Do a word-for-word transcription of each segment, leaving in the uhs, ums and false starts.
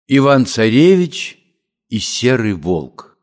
Иван-царевич и серый волк.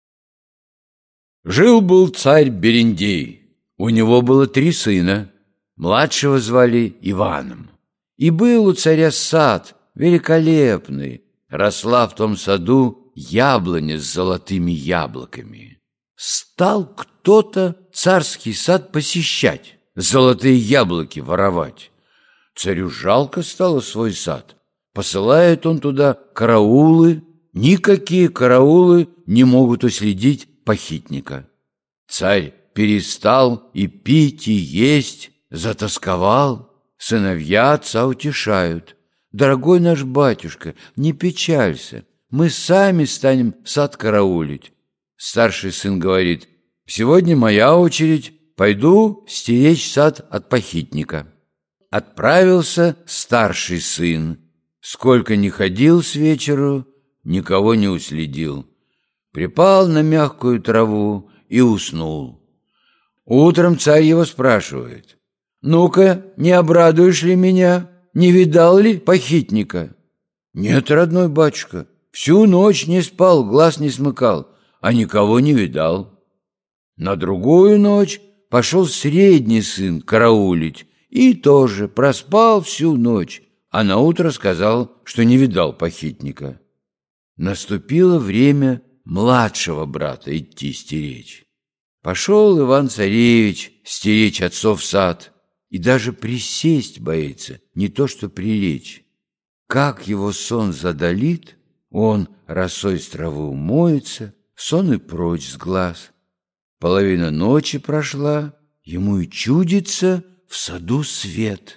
Жил-был царь Берендей. У него было три сына. Младшего звали Иваном. И был у царя сад великолепный. Росла в том саду яблоня с золотыми яблоками. Стал кто-то царский сад посещать, золотые яблоки воровать. Царю жалко стало свой сад. Посылает он туда караулы. Никакие караулы не могут уследить похитника. Царь перестал и пить, и есть, затосковал. Сыновья отца утешают: «Дорогой наш батюшка, не печалься, мы сами станем сад караулить». Старший сын говорит: «Сегодня моя очередь, пойду стеречь сад от похитника». Отправился старший сын. Сколько ни ходил с вечеру, никого не уследил. Припал на мягкую траву и уснул. Утром царь его спрашивает: «Ну-ка, не обрадуешь ли меня? Не видал ли похитника?» «Нет, родной батюшка, всю ночь не спал, глаз не смыкал, а никого не видал». На другую ночь пошел средний сын караулить и тоже проспал всю ночь, а наутро сказал, что не видал похитника. Наступило время младшего брата идти стеречь. Пошел Иван-царевич стеречь отцов сад, и даже присесть боится, не то что прилечь. Как его сон задалит, он росой с травы умоется, сон и прочь с глаз. Половина ночи прошла, ему и чудится в саду свет.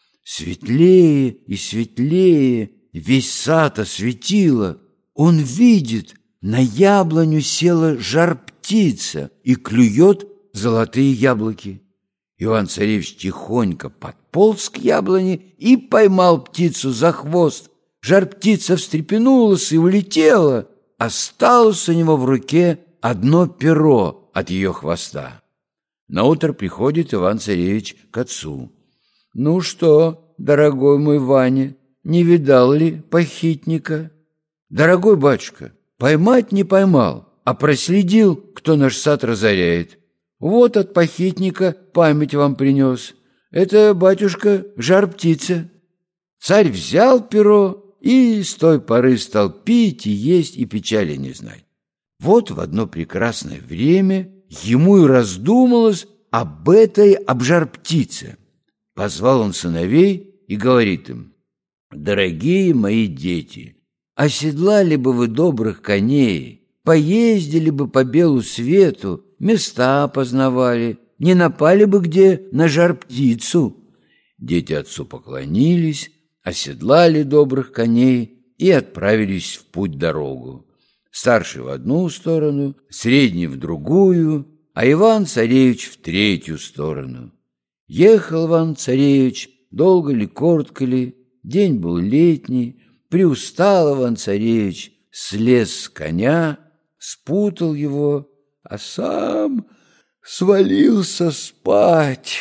Светлее и светлее весь сад осветило. Он видит, на яблоню села жар-птица и клюет золотые яблоки. Иван-царевич тихонько подполз к яблоне и поймал птицу за хвост. Жар-птица встрепенулась и улетела. Осталось у него в руке одно перо от ее хвоста. Наутро приходит Иван-царевич к отцу. «Ну что, дорогой мой Ваня, не видал ли похитника?» «Дорогой батюшка, поймать не поймал, а проследил, кто наш сад разоряет. Вот от похитника память вам принес. Это, батюшка, жар-птица». Царь взял перо и с той поры стал пить и есть, и печали не знать. Вот в одно прекрасное время ему и раздумалось об этой об жар-птице. Позвал он сыновей и говорит им: «Дорогие мои дети, оседлали бы вы добрых коней, поездили бы по белу свету, места познавали, не напали бы где на жар-птицу». Дети отцу поклонились, оседлали добрых коней и отправились в путь-дорогу. Старший в одну сторону, средний в другую, а Иван-царевич в третью сторону. Ехал Иван-царевич, долго ли, коротко ли, день был летний, приустал Иван-царевич, слез с коня, спутал его, а сам свалился спать.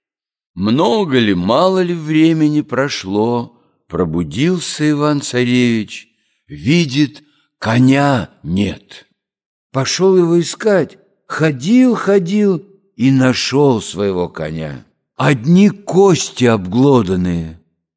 Много ли, мало ли времени прошло, пробудился Иван-царевич, видит, коня нет. Пошел его искать, ходил, ходил и нашел своего коня. Одни кости обглоданные.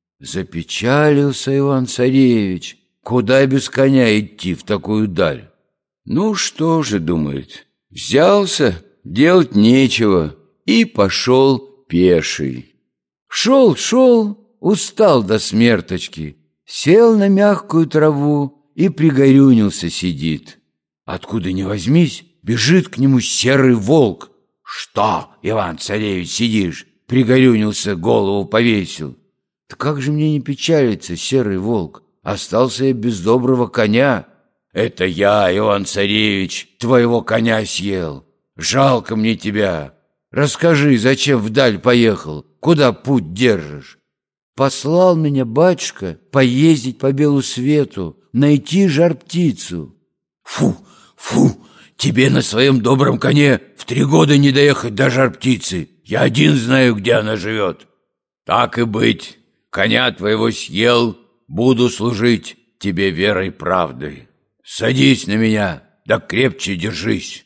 Запечалился Иван-царевич, куда без коня идти в такую даль. Ну что же, думает, взялся, делать нечего, и пошел пеший. Шел, шел, устал до смерточки, сел на мягкую траву и пригорюнился сидит. Откуда ни возьмись, бежит к нему серый волк. «Что, Иван-царевич, сидишь?» Пригорюнился, голову повесил. «Да как же мне не печалиться, серый волк? Остался я без доброго коня». «Это я, Иван-царевич, твоего коня съел. Жалко мне тебя. Расскажи, зачем вдаль поехал? Куда путь держишь?» «Послал меня батюшка поездить по белу свету, найти жар-птицу». «Фу, фу! Тебе на своем добром коне в три года не доехать до жар-птицы. Я один знаю, где она живет. Так и быть, коня твоего съел, буду служить. тебе верой правдой. Садись на меня, да крепче держись.